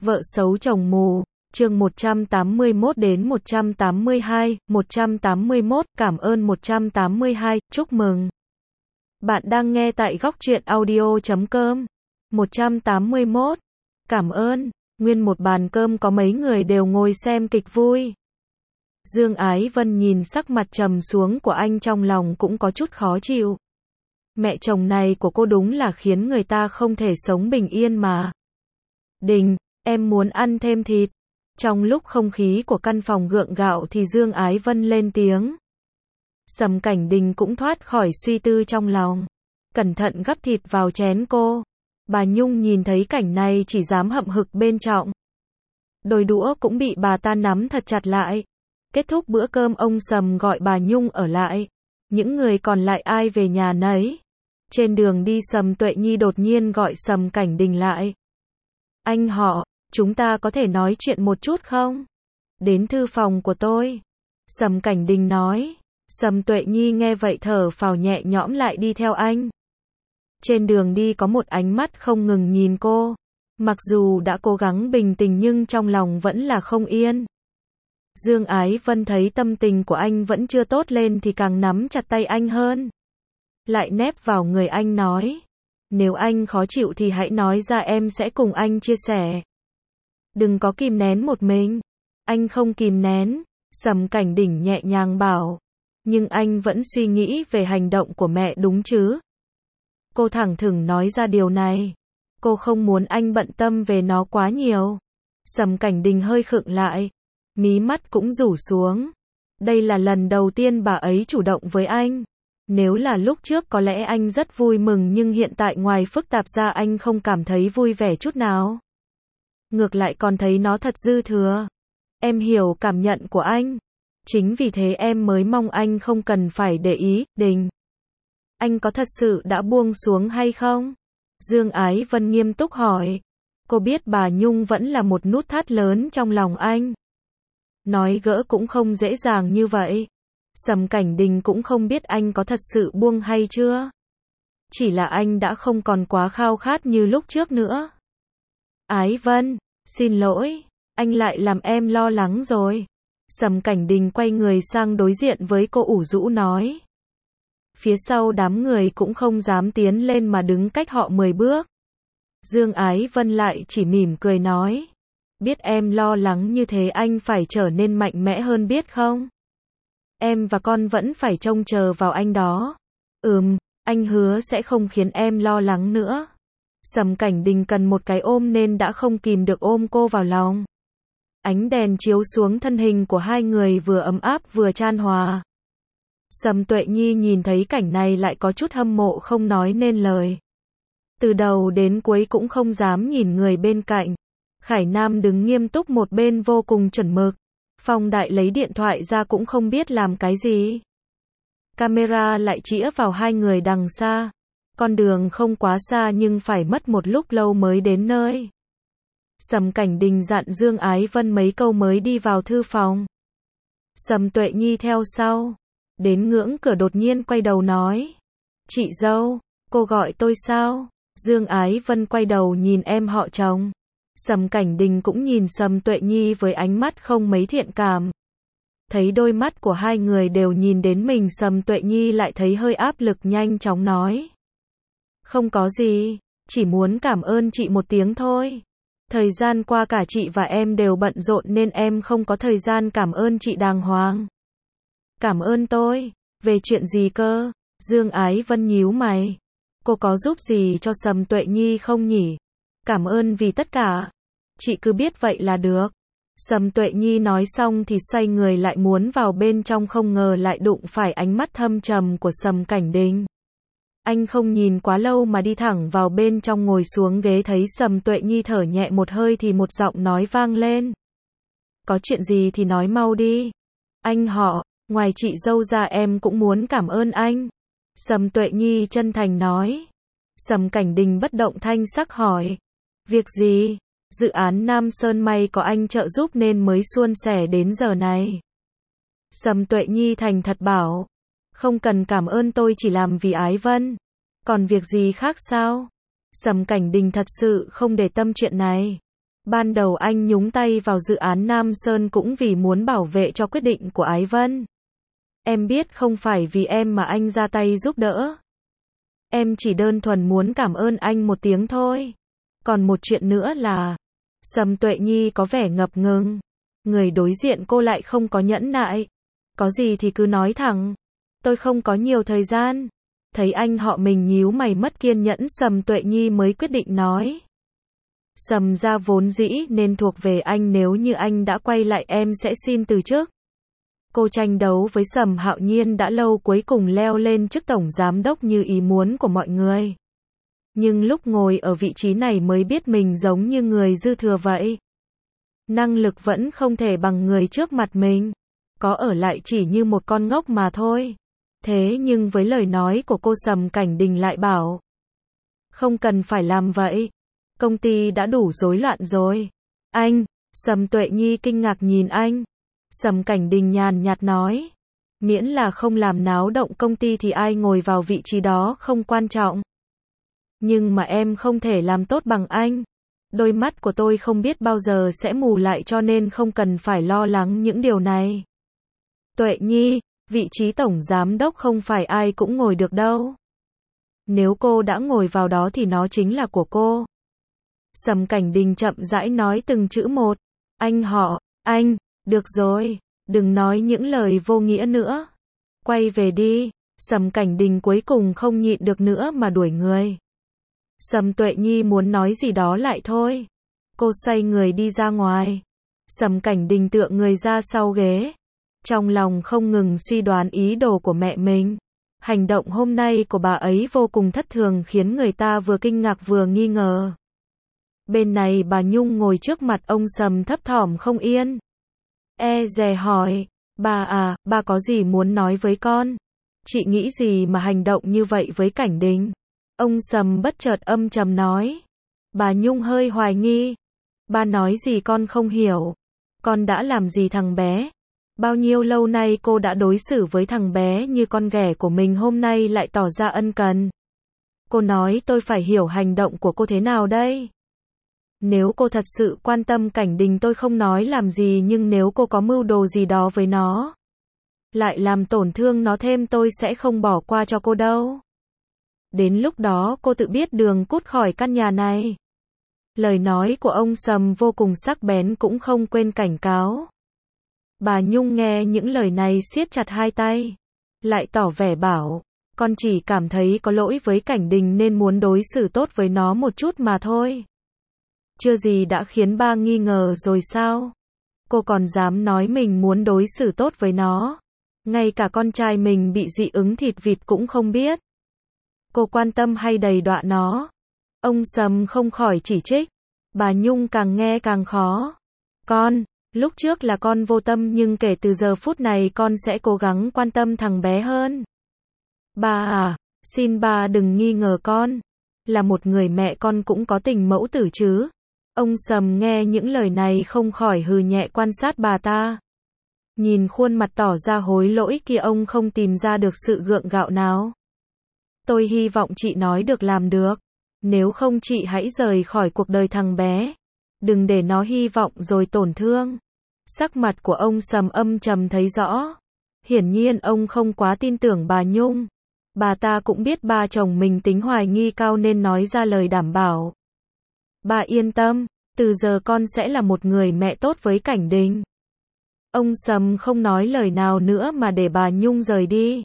Vợ xấu chồng mù, chương 181 đến 182, 181, cảm ơn 182, chúc mừng. Bạn đang nghe tại góc truyện audio.com. 181, cảm ơn, nguyên một bàn cơm có mấy người đều ngồi xem kịch vui. Dương Ái Vân nhìn sắc mặt trầm xuống của anh trong lòng cũng có chút khó chịu. Mẹ chồng này của cô đúng là khiến người ta không thể sống bình yên mà. Đình, em muốn ăn thêm thịt. Trong lúc không khí của căn phòng gượng gạo thì Dương Ái Vân lên tiếng. Sầm Cảnh Đình cũng thoát khỏi suy tư trong lòng. Cẩn thận gắp thịt vào chén cô. Bà Nhung nhìn thấy cảnh này chỉ dám hậm hực bên trọng. Đôi đũa cũng bị bà ta nắm thật chặt lại. Kết thúc bữa cơm ông Sầm gọi bà Nhung ở lại. Những người còn lại ai về nhà nấy. Trên đường đi Sầm Tuệ Nhi đột nhiên gọi Sầm Cảnh Đình lại. Anh họ, chúng ta có thể nói chuyện một chút không? Đến thư phòng của tôi. Sầm Cảnh Đình nói. Sầm Tuệ Nhi nghe vậy thở phào nhẹ nhõm lại đi theo anh. Trên đường đi có một ánh mắt không ngừng nhìn cô. Mặc dù đã cố gắng bình tĩnh nhưng trong lòng vẫn là không yên. Dương Ái Vân thấy tâm tình của anh vẫn chưa tốt lên thì càng nắm chặt tay anh hơn. Lại nép vào người anh nói. Nếu anh khó chịu thì hãy nói ra em sẽ cùng anh chia sẻ. Đừng có kìm nén một mình. Anh không kìm nén, Sầm Cảnh Đình nhẹ nhàng bảo. Nhưng anh vẫn suy nghĩ về hành động của mẹ đúng chứ? Cô thẳng thừng nói ra điều này. Cô không muốn anh bận tâm về nó quá nhiều. Sầm Cảnh Đình hơi khựng lại. Mí mắt cũng rủ xuống. Đây là lần đầu tiên bà ấy chủ động với anh. Nếu là lúc trước có lẽ anh rất vui mừng nhưng hiện tại ngoài phức tạp ra anh không cảm thấy vui vẻ chút nào. Ngược lại còn thấy nó thật dư thừa. Em hiểu cảm nhận của anh. Chính vì thế em mới mong anh không cần phải để ý, Đình. Anh có thật sự đã buông xuống hay không? Dương Ái Vân nghiêm túc hỏi. Cô biết bà Nhung vẫn là một nút thắt lớn trong lòng anh. Nói gỡ cũng không dễ dàng như vậy. Sầm Cảnh Đình cũng không biết anh có thật sự buông hay chưa. Chỉ là anh đã không còn quá khao khát như lúc trước nữa. Ái Vân, xin lỗi, anh lại làm em lo lắng rồi. Sầm Cảnh Đình quay người sang đối diện với cô ủ rũ nói. Phía sau đám người cũng không dám tiến lên mà đứng cách họ 10 bước. Dương Ái Vân lại chỉ mỉm cười nói. Biết em lo lắng như thế anh phải trở nên mạnh mẽ hơn biết không? Em và con vẫn phải trông chờ vào anh đó. Anh hứa sẽ không khiến em lo lắng nữa. Sầm Cảnh Đình cần một cái ôm nên đã không kìm được ôm cô vào lòng. Ánh đèn chiếu xuống thân hình của hai người vừa ấm áp vừa chan hòa. Sầm Tuệ Nhi nhìn thấy cảnh này lại có chút hâm mộ không nói nên lời. Từ đầu đến cuối cũng không dám nhìn người bên cạnh. Khải Nam đứng nghiêm túc một bên vô cùng chuẩn mực. Phong Đại lấy điện thoại ra cũng không biết làm cái gì. Camera lại chĩa vào hai người đằng xa. Con đường không quá xa nhưng phải mất một lúc lâu mới đến nơi. Sầm Cảnh Đình dặn Dương Ái Vân mấy câu mới đi vào thư phòng. Sầm Tuệ Nhi theo sau. Đến ngưỡng cửa đột nhiên quay đầu nói. Chị dâu, cô gọi tôi sao? Dương Ái Vân quay đầu nhìn em họ chồng. Sầm Cảnh Đình cũng nhìn Sầm Tuệ Nhi với ánh mắt không mấy thiện cảm. Thấy đôi mắt của hai người đều nhìn đến mình Sầm Tuệ Nhi lại thấy hơi áp lực nhanh chóng nói. Không có gì, chỉ muốn cảm ơn chị một tiếng thôi. Thời gian qua cả chị và em đều bận rộn nên em không có thời gian cảm ơn chị đàng hoàng. Cảm ơn tôi, về chuyện gì cơ? Dương Ái Vân nhíu mày. Cô có giúp gì cho Sầm Tuệ Nhi không nhỉ? Cảm ơn vì tất cả. Chị cứ biết vậy là được. Sầm Tuệ Nhi nói xong thì xoay người lại muốn vào bên trong không ngờ lại đụng phải ánh mắt thâm trầm của Sầm Cảnh Đình. Anh không nhìn quá lâu mà đi thẳng vào bên trong ngồi xuống ghế thấy Sầm Tuệ Nhi thở nhẹ một hơi thì một giọng nói vang lên. Có chuyện gì thì nói mau đi. Anh họ, ngoài chị dâu ra em cũng muốn cảm ơn anh. Sầm Tuệ Nhi chân thành nói. Sầm Cảnh Đình bất động thanh sắc hỏi. Việc gì? Dự án Nam Sơn may có anh trợ giúp nên mới suôn sẻ đến giờ này. Sầm Tuệ Nhi thành thật bảo. Không cần cảm ơn tôi chỉ làm vì Ái Vân. Còn việc gì khác sao? Sầm Cảnh Đình thật sự không để tâm chuyện này. Ban đầu anh nhúng tay vào dự án Nam Sơn cũng vì muốn bảo vệ cho quyết định của Ái Vân. Em biết không phải vì em mà anh ra tay giúp đỡ. Em chỉ đơn thuần muốn cảm ơn anh một tiếng thôi. Còn một chuyện nữa là, Sầm Tuệ Nhi có vẻ ngập ngừng. Người đối diện cô lại không có nhẫn nại. Có gì thì cứ nói thẳng. Tôi không có nhiều thời gian. Thấy anh họ mình nhíu mày mất kiên nhẫn, Sầm Tuệ Nhi mới quyết định nói. Sầm gia vốn dĩ nên thuộc về anh, nếu như anh đã quay lại em sẽ xin từ chức. Cô tranh đấu với Sầm Hạo Nhiên đã lâu, cuối cùng leo lên chức tổng giám đốc như ý muốn của mọi người. Nhưng lúc ngồi ở vị trí này mới biết mình giống như người dư thừa vậy. Năng lực vẫn không thể bằng người trước mặt mình. Có ở lại chỉ như một con ngốc mà thôi. Thế nhưng với lời nói của cô, Sầm Cảnh Đình lại bảo. Không cần phải làm vậy. Công ty đã đủ rối loạn rồi. Anh, Sầm Tuệ Nhi kinh ngạc nhìn anh. Sầm Cảnh Đình nhàn nhạt nói. Miễn là không làm náo động công ty thì ai ngồi vào vị trí đó không quan trọng. Nhưng mà em không thể làm tốt bằng anh. Đôi mắt của tôi không biết bao giờ sẽ mù lại, cho nên không cần phải lo lắng những điều này. Tuệ Nhi, vị trí tổng giám đốc không phải ai cũng ngồi được đâu. Nếu cô đã ngồi vào đó thì nó chính là của cô. Sầm Cảnh Đình chậm rãi nói từng chữ một. Anh họ, anh, được rồi, đừng nói những lời vô nghĩa nữa. Quay về đi. Sầm Cảnh Đình cuối cùng không nhịn được nữa mà đuổi người. Sầm Tuệ Nhi muốn nói gì đó lại thôi. Cô xoay người đi ra ngoài. Sầm Cảnh Đình tựa người ra sau ghế. Trong lòng không ngừng suy đoán ý đồ của mẹ mình. Hành động hôm nay của bà ấy vô cùng thất thường, khiến người ta vừa kinh ngạc vừa nghi ngờ. Bên này bà Nhung ngồi trước mặt ông Sầm thấp thỏm không yên. E dè hỏi, bà à, bà có gì muốn nói với con? Chị nghĩ gì mà hành động như vậy với Cảnh Đình? Ông Sầm bất chợt âm trầm nói. Bà Nhung hơi hoài nghi. Bà nói gì con không hiểu. Con đã làm gì thằng bé? Bao nhiêu lâu nay cô đã đối xử với thằng bé như con ghẻ của mình, hôm nay lại tỏ ra ân cần. Cô nói tôi phải hiểu hành động của cô thế nào đây? Nếu cô thật sự quan tâm Cảnh Đình tôi không nói làm gì, nhưng nếu cô có mưu đồ gì đó với nó, lại làm tổn thương nó thêm, tôi sẽ không bỏ qua cho cô đâu. Đến lúc đó cô tự biết đường cút khỏi căn nhà này. Lời nói của ông Sầm vô cùng sắc bén, cũng không quên cảnh cáo. Bà Nhung nghe những lời này siết chặt hai tay, lại tỏ vẻ bảo, con chỉ cảm thấy có lỗi với Cảnh Đình nên muốn đối xử tốt với nó một chút mà thôi. Chưa gì đã khiến ba nghi ngờ rồi sao? Cô còn dám nói mình muốn đối xử tốt với nó. Ngay cả con trai mình bị dị ứng thịt vịt cũng không biết. Cô quan tâm hay đầy đọa nó? Ông Sầm không khỏi chỉ trích. Bà Nhung càng nghe càng khó. Con, lúc trước là con vô tâm, nhưng kể từ giờ phút này con sẽ cố gắng quan tâm thằng bé hơn. Bà à, xin bà đừng nghi ngờ con. Là một người mẹ con cũng có tình mẫu tử chứ. Ông Sầm nghe những lời này không khỏi hừ nhẹ quan sát bà ta. Nhìn khuôn mặt tỏ ra hối lỗi kia, ông không tìm ra được sự gượng gạo nào. Tôi hy vọng chị nói được làm được. Nếu không chị hãy rời khỏi cuộc đời thằng bé. Đừng để nó hy vọng rồi tổn thương. Sắc mặt của ông Sầm âm trầm thấy rõ. Hiển nhiên ông không quá tin tưởng bà Nhung. Bà ta cũng biết ba chồng mình tính hoài nghi cao nên nói ra lời đảm bảo. Bà yên tâm, từ giờ con sẽ là một người mẹ tốt với Cảnh Đình. Ông Sầm không nói lời nào nữa mà để bà Nhung rời đi.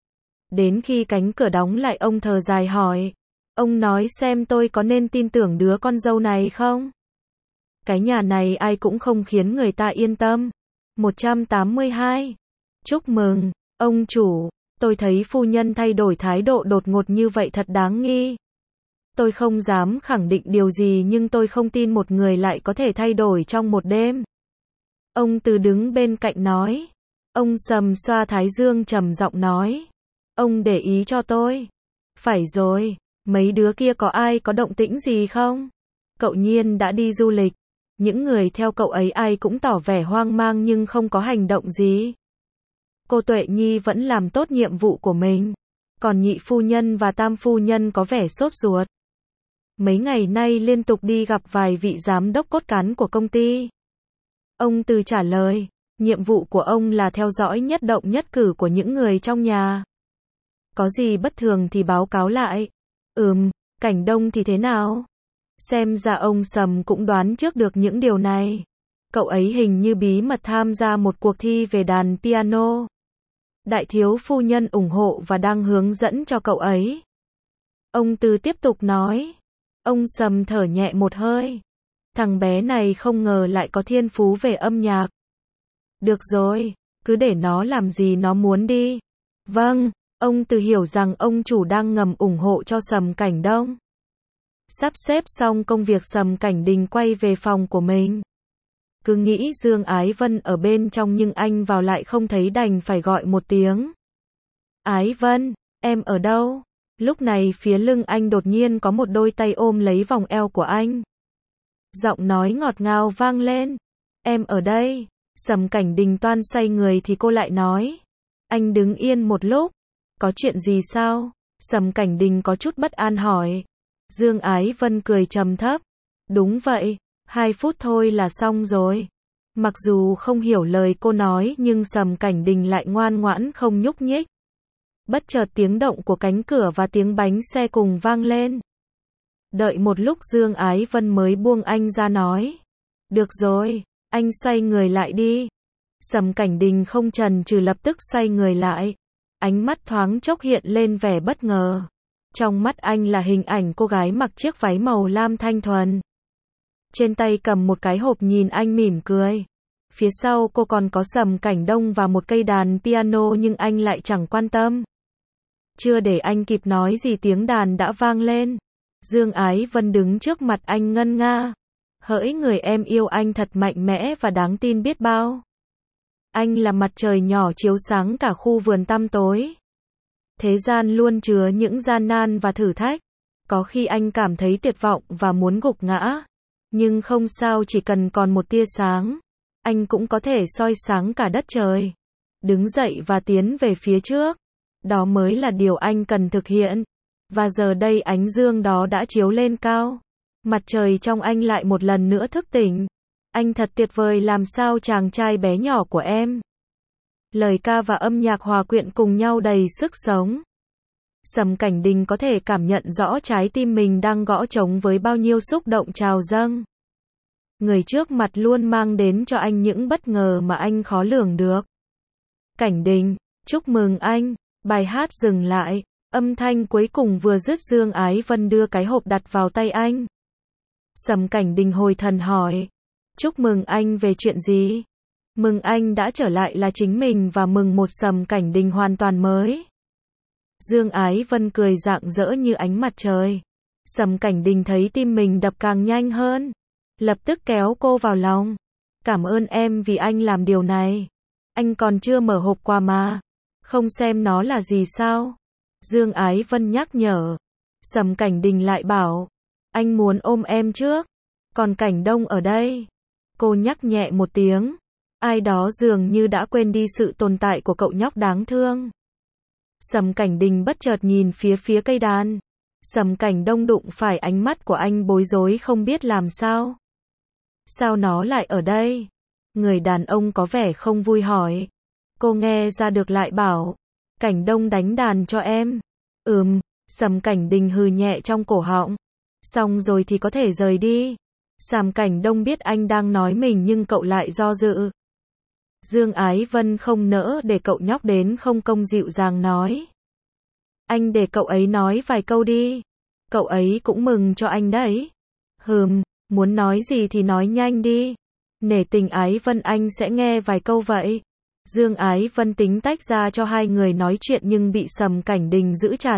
Đến khi cánh cửa đóng lại, ông thở dài hỏi. Ông nói xem tôi có nên tin tưởng đứa con dâu này không? Cái nhà này ai cũng không khiến người ta yên tâm. 182. Chúc mừng, ông chủ. Tôi thấy phu nhân thay đổi thái độ đột ngột như vậy thật đáng nghi. Tôi không dám khẳng định điều gì, nhưng tôi không tin một người lại có thể thay đổi trong một đêm. Ông Từ đứng bên cạnh nói. Ông Sầm xoa thái dương trầm giọng nói. Ông để ý cho tôi. Phải rồi, mấy đứa kia có ai có động tĩnh gì không? Cậu Nhiên đã đi du lịch. Những người theo cậu ấy ai cũng tỏ vẻ hoang mang nhưng không có hành động gì. Cô Tuệ Nhi vẫn làm tốt nhiệm vụ của mình. Còn nhị phu nhân và tam phu nhân có vẻ sốt ruột. Mấy ngày nay liên tục đi gặp vài vị giám đốc cốt cán của công ty. Ông Từ trả lời, nhiệm vụ của ông là theo dõi nhất động nhất cử của những người trong nhà. Có gì bất thường thì báo cáo lại. Cảnh Đông thì thế nào? Xem ra ông Sầm cũng đoán trước được những điều này. Cậu ấy hình như bí mật tham gia một cuộc thi về đàn piano. Đại thiếu phu nhân ủng hộ và đang hướng dẫn cho cậu ấy. Ông Từ tiếp tục nói. Ông Sầm thở nhẹ một hơi. Thằng bé này không ngờ lại có thiên phú về âm nhạc. Được rồi, cứ để nó làm gì nó muốn đi. Vâng, ông Từ hiểu rằng ông chủ đang ngầm ủng hộ cho Sầm Cảnh Đông. Sắp xếp xong công việc, Sầm Cảnh Đình quay về phòng của mình. Cứ nghĩ Dương Ái Vân ở bên trong nhưng anh vào lại không thấy, đành phải gọi một tiếng. Ái Vân, em ở đâu? Lúc này phía lưng anh đột nhiên có một đôi tay ôm lấy vòng eo của anh. Giọng nói ngọt ngào vang lên. Em ở đây. Sầm Cảnh Đình toan xoay người thì cô lại nói. Anh đứng yên một lúc. Có chuyện gì sao? Sầm Cảnh Đình có chút bất an hỏi. Dương Ái Vân cười trầm thấp. Đúng vậy, 2 phút thôi là xong rồi. Mặc dù không hiểu lời cô nói nhưng Sầm Cảnh Đình lại ngoan ngoãn không nhúc nhích. Bất chợt tiếng động của cánh cửa và tiếng bánh xe cùng vang lên. Đợi một lúc Dương Ái Vân mới buông anh ra nói. Được rồi, anh xoay người lại đi. Sầm Cảnh Đình không chần chừ lập tức xoay người lại. Ánh mắt thoáng chốc hiện lên vẻ bất ngờ. Trong mắt anh là hình ảnh cô gái mặc chiếc váy màu lam thanh thuần. Trên tay cầm một cái hộp nhìn anh mỉm cười. Phía sau cô còn có Sầm Cảnh Đông và một cây đàn piano nhưng anh lại chẳng quan tâm. Chưa để anh kịp nói gì tiếng đàn đã vang lên. Dương Ái Vân đứng trước mặt anh ngân nga. Hỡi người em yêu anh thật mạnh mẽ và đáng tin biết bao. Anh là mặt trời nhỏ chiếu sáng cả khu vườn tăm tối. Thế gian luôn chứa những gian nan và thử thách. Có khi anh cảm thấy tuyệt vọng và muốn gục ngã. Nhưng không sao, chỉ cần còn một tia sáng, anh cũng có thể soi sáng cả đất trời. Đứng dậy và tiến về phía trước. Đó mới là điều anh cần thực hiện. Và giờ đây ánh dương đó đã chiếu lên cao. Mặt trời trong anh lại một lần nữa thức tỉnh. Anh thật tuyệt vời, làm sao chàng trai bé nhỏ của em. Lời ca và âm nhạc hòa quyện cùng nhau đầy sức sống. Sầm Cảnh Đình có thể cảm nhận rõ trái tim mình đang gõ trống với bao nhiêu xúc động trào dâng. Người trước mặt luôn mang đến cho anh những bất ngờ mà anh khó lường được. Cảnh Đình, chúc mừng anh. Bài hát dừng lại. Âm thanh cuối cùng vừa dứt, Dương Ái Vân đưa cái hộp đặt vào tay anh. Sầm Cảnh Đình hồi thần hỏi. Chúc mừng anh về chuyện gì? Mừng anh đã trở lại là chính mình và mừng một Sầm Cảnh Đình hoàn toàn mới. Dương Ái Vân cười rạng rỡ như ánh mặt trời. Sầm Cảnh Đình thấy tim mình đập càng nhanh hơn. Lập tức kéo cô vào lòng. Cảm ơn em vì anh làm điều này. Anh còn chưa mở hộp quà mà. Không xem nó là gì sao? Dương Ái Vân nhắc nhở. Sầm Cảnh Đình lại bảo. Anh muốn ôm em trước. Còn Cảnh Đông ở đây. Cô nhắc nhẹ một tiếng. Ai đó dường như đã quên đi sự tồn tại của cậu nhóc đáng thương. Sầm Cảnh Đình bất chợt nhìn phía cây đàn. Sầm Cảnh Đông đụng phải ánh mắt của anh, bối rối không biết làm sao. Sao nó lại ở đây? Người đàn ông có vẻ không vui hỏi. Cô nghe ra được lại bảo. Cảnh Đông đánh đàn cho em. Sầm Cảnh Đình hừ nhẹ trong cổ họng. Xong rồi thì có thể rời đi. Sầm Cảnh Đông biết anh đang nói mình nhưng cậu lại do dự. Dương Ái Vân không nỡ để cậu nhóc đến không công, dịu dàng nói. Anh để cậu ấy nói vài câu đi. Cậu ấy cũng mừng cho anh đấy. Muốn nói gì thì nói nhanh đi. Nể tình Ái Vân, anh sẽ nghe vài câu vậy. Dương Ái Vân tính tách ra cho hai người nói chuyện nhưng bị Sầm Cảnh Đình giữ chặt.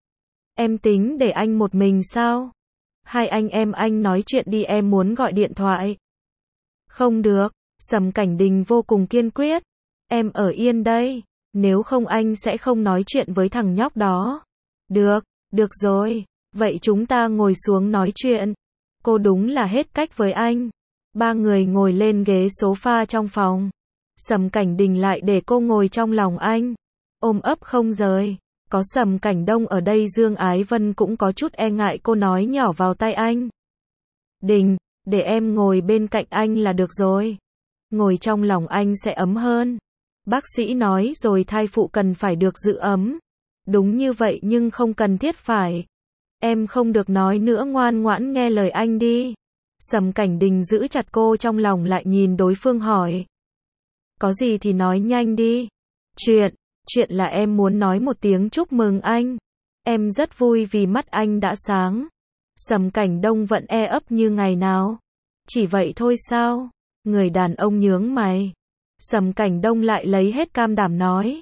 Em tính để anh một mình sao? Hai anh em anh nói chuyện đi, em muốn gọi điện thoại. Không được. Sầm Cảnh Đình vô cùng kiên quyết. Em ở yên đây. Nếu không anh sẽ không nói chuyện với thằng nhóc đó. Được rồi. Vậy chúng ta ngồi xuống nói chuyện. Cô đúng là hết cách với anh. Ba người ngồi lên ghế sofa trong phòng. Sầm Cảnh Đình lại để cô ngồi trong lòng anh. Ôm ấp không rời. Có Sầm Cảnh Đông ở đây Dương Ái Vân cũng có chút e ngại, cô nói nhỏ vào tai anh. Đình, để em ngồi bên cạnh anh là được rồi. Ngồi trong lòng anh sẽ ấm hơn. Bác sĩ nói rồi, thai phụ cần phải được giữ ấm. Đúng như vậy nhưng không cần thiết phải. Em không được nói nữa, ngoan ngoãn nghe lời anh đi. Sầm Cảnh Đình giữ chặt cô trong lòng, lại nhìn đối phương hỏi. Có gì thì nói nhanh đi. Chuyện là em muốn nói một tiếng chúc mừng anh. Em rất vui vì mắt anh đã sáng. Sầm Cảnh Đông vẫn e ấp như ngày nào. Chỉ vậy thôi sao? Người đàn ông nhướng mày. Sầm Cảnh Đông lại lấy hết can đảm nói.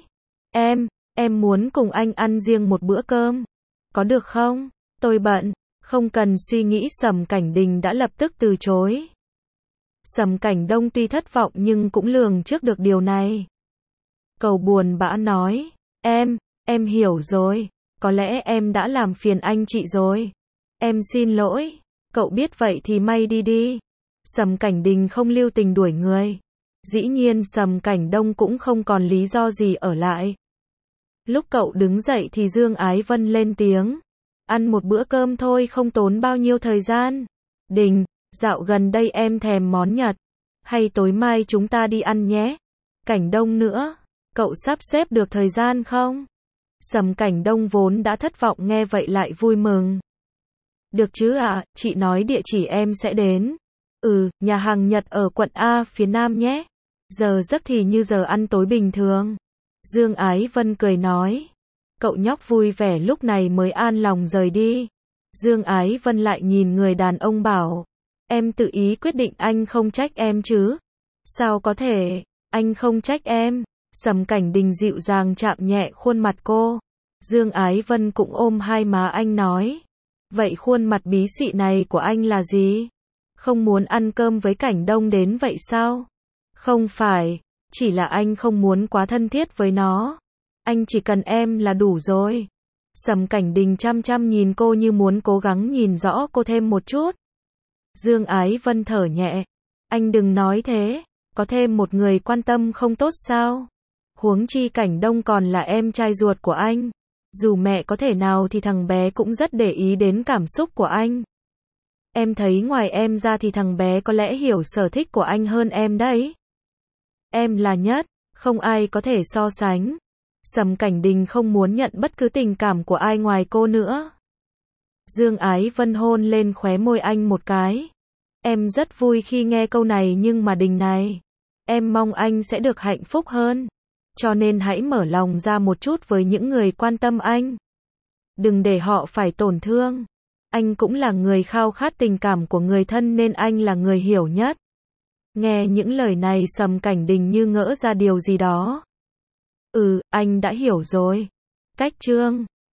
Em muốn cùng anh ăn riêng một bữa cơm. Có được không? Tôi bận. Không cần suy nghĩ, Sầm Cảnh Đình đã lập tức từ chối. Sầm Cảnh Đông tuy thất vọng nhưng cũng lường trước được điều này. Cậu buồn bã nói. Em hiểu rồi. Có lẽ em đã làm phiền anh chị rồi. Em xin lỗi. Cậu biết vậy thì may đi. Sầm Cảnh Đình không lưu tình đuổi người. Dĩ nhiên Sầm Cảnh Đông cũng không còn lý do gì ở lại. Lúc cậu đứng dậy thì Dương Ái Vân lên tiếng. Ăn một bữa cơm thôi, không tốn bao nhiêu thời gian. Đình, dạo gần đây em thèm món Nhật. Hay tối mai chúng ta đi ăn nhé. Cảnh Đông nữa. Cậu sắp xếp được thời gian không? Sầm Cảnh Đông vốn đã thất vọng nghe vậy lại vui mừng. Được chứ ạ, chị nói địa chỉ em sẽ đến. Nhà hàng Nhật ở quận A phía Nam nhé. Giờ giấc thì như giờ ăn tối bình thường. Dương Ái Vân cười nói. Cậu nhóc vui vẻ lúc này mới an lòng rời đi. Dương Ái Vân lại nhìn người đàn ông bảo. Em tự ý quyết định, anh không trách em chứ? Sao có thể, anh không trách em. Sầm Cảnh Đình dịu dàng chạm nhẹ khuôn mặt cô. Dương Ái Vân cũng ôm hai má anh nói. Vậy khuôn mặt bí xị này của anh là gì? Không muốn ăn cơm với Cảnh Đông đến vậy sao? Không phải, chỉ là anh không muốn quá thân thiết với nó. Anh chỉ cần em là đủ rồi. Sầm Cảnh Đình chăm chăm nhìn cô như muốn cố gắng nhìn rõ cô thêm một chút. Dương Ái Vân thở nhẹ. Anh đừng nói thế, có thêm một người quan tâm không tốt sao? Huống chi Cảnh Đông còn là em trai ruột của anh. Dù mẹ có thể nào thì thằng bé cũng rất để ý đến cảm xúc của anh. Em thấy ngoài em ra thì thằng bé có lẽ hiểu sở thích của anh hơn em đấy. Em là nhất, không ai có thể so sánh. Sầm Cảnh Đình không muốn nhận bất cứ tình cảm của ai ngoài cô nữa. Dương Ái Vân hôn lên khóe môi anh một cái. Em rất vui khi nghe câu này, nhưng mà Đình này, em mong anh sẽ được hạnh phúc hơn. Cho nên hãy mở lòng ra một chút với những người quan tâm anh. Đừng để họ phải tổn thương. Anh cũng là người khao khát tình cảm của người thân nên anh là người hiểu nhất. Nghe những lời này Sầm Cảnh Đình như ngỡ ra điều gì đó. Anh đã hiểu rồi. Cách chương